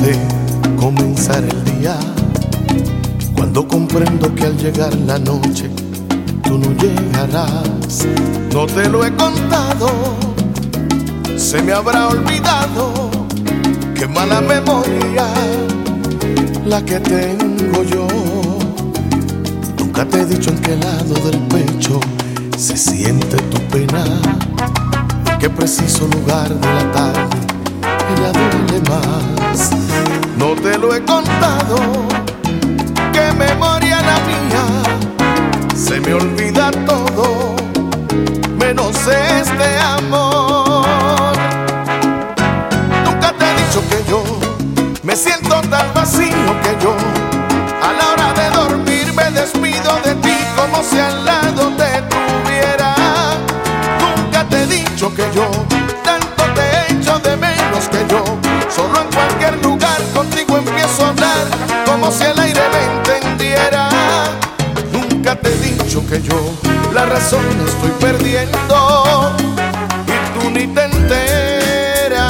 sé comenzar el día, cuando comprendo que al llegar la noche tú no llegarás. No te lo he contado, se me habrá olvidado, qué mala memoria la que tengo yo. Nunca te he dicho en qué lado del pecho se siente tu pena, en qué preciso lugar de la tarde ella duele más. No te lo he contado, qué memoria la mía, se me olvida todo, menos este amor. Nunca te he dicho que yo me siento tan vacío, que yo a la hora de dormir me despido de ti como si al lado te tuviera. Nunca te he dicho que yo tanto te echo de menos, que yo solo en cualquier lugar contigo empiezo a hablar como si el aire me entendiera. Nunca te he dicho que yo la razón estoy perdiendo y tú ni te enteras.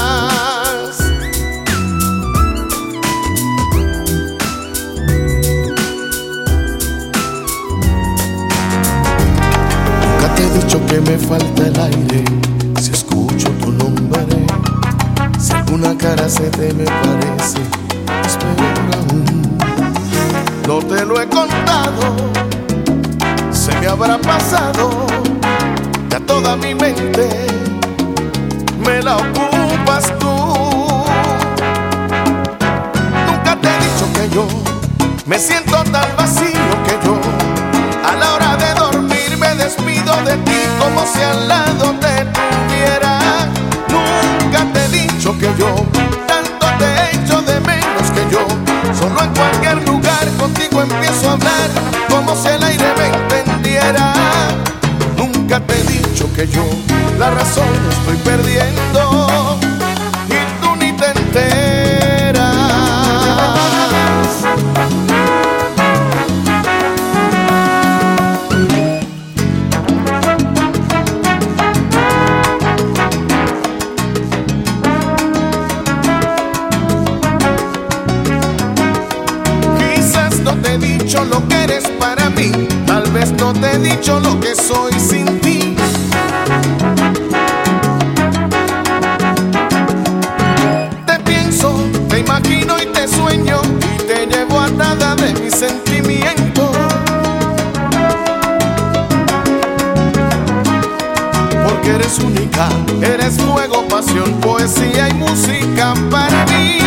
Nunca te he dicho que me falta el aire si escucho tu nombre, si alguna cara se te me parece, es peor aún. No te lo he contado, se me habrá pasado, ya toda mi mente me la ocupas tú. Nunca te he dicho que yo me siento tan vacío, que yo a la hora de dormir me despido de ti como si al lado te tuviera. Nunca te he dicho que yo tanto te echo de menos, que yo solo en cualquier lugar contigo empiezo a hablar como si el aire me entendiera. Nunca te he dicho que yo la razón estoy perdiendo y tú ni te enteras. Quizás no te he dicho lo que eres para mí, tal vez no te he dicho lo que soy sin ti. Te pienso, te imagino y te sueño y te llevo atada de mis sentimientos. Porque eres única, eres fuego, pasión, poesía y música para mí.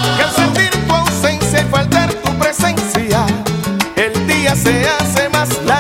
Se hace más largo.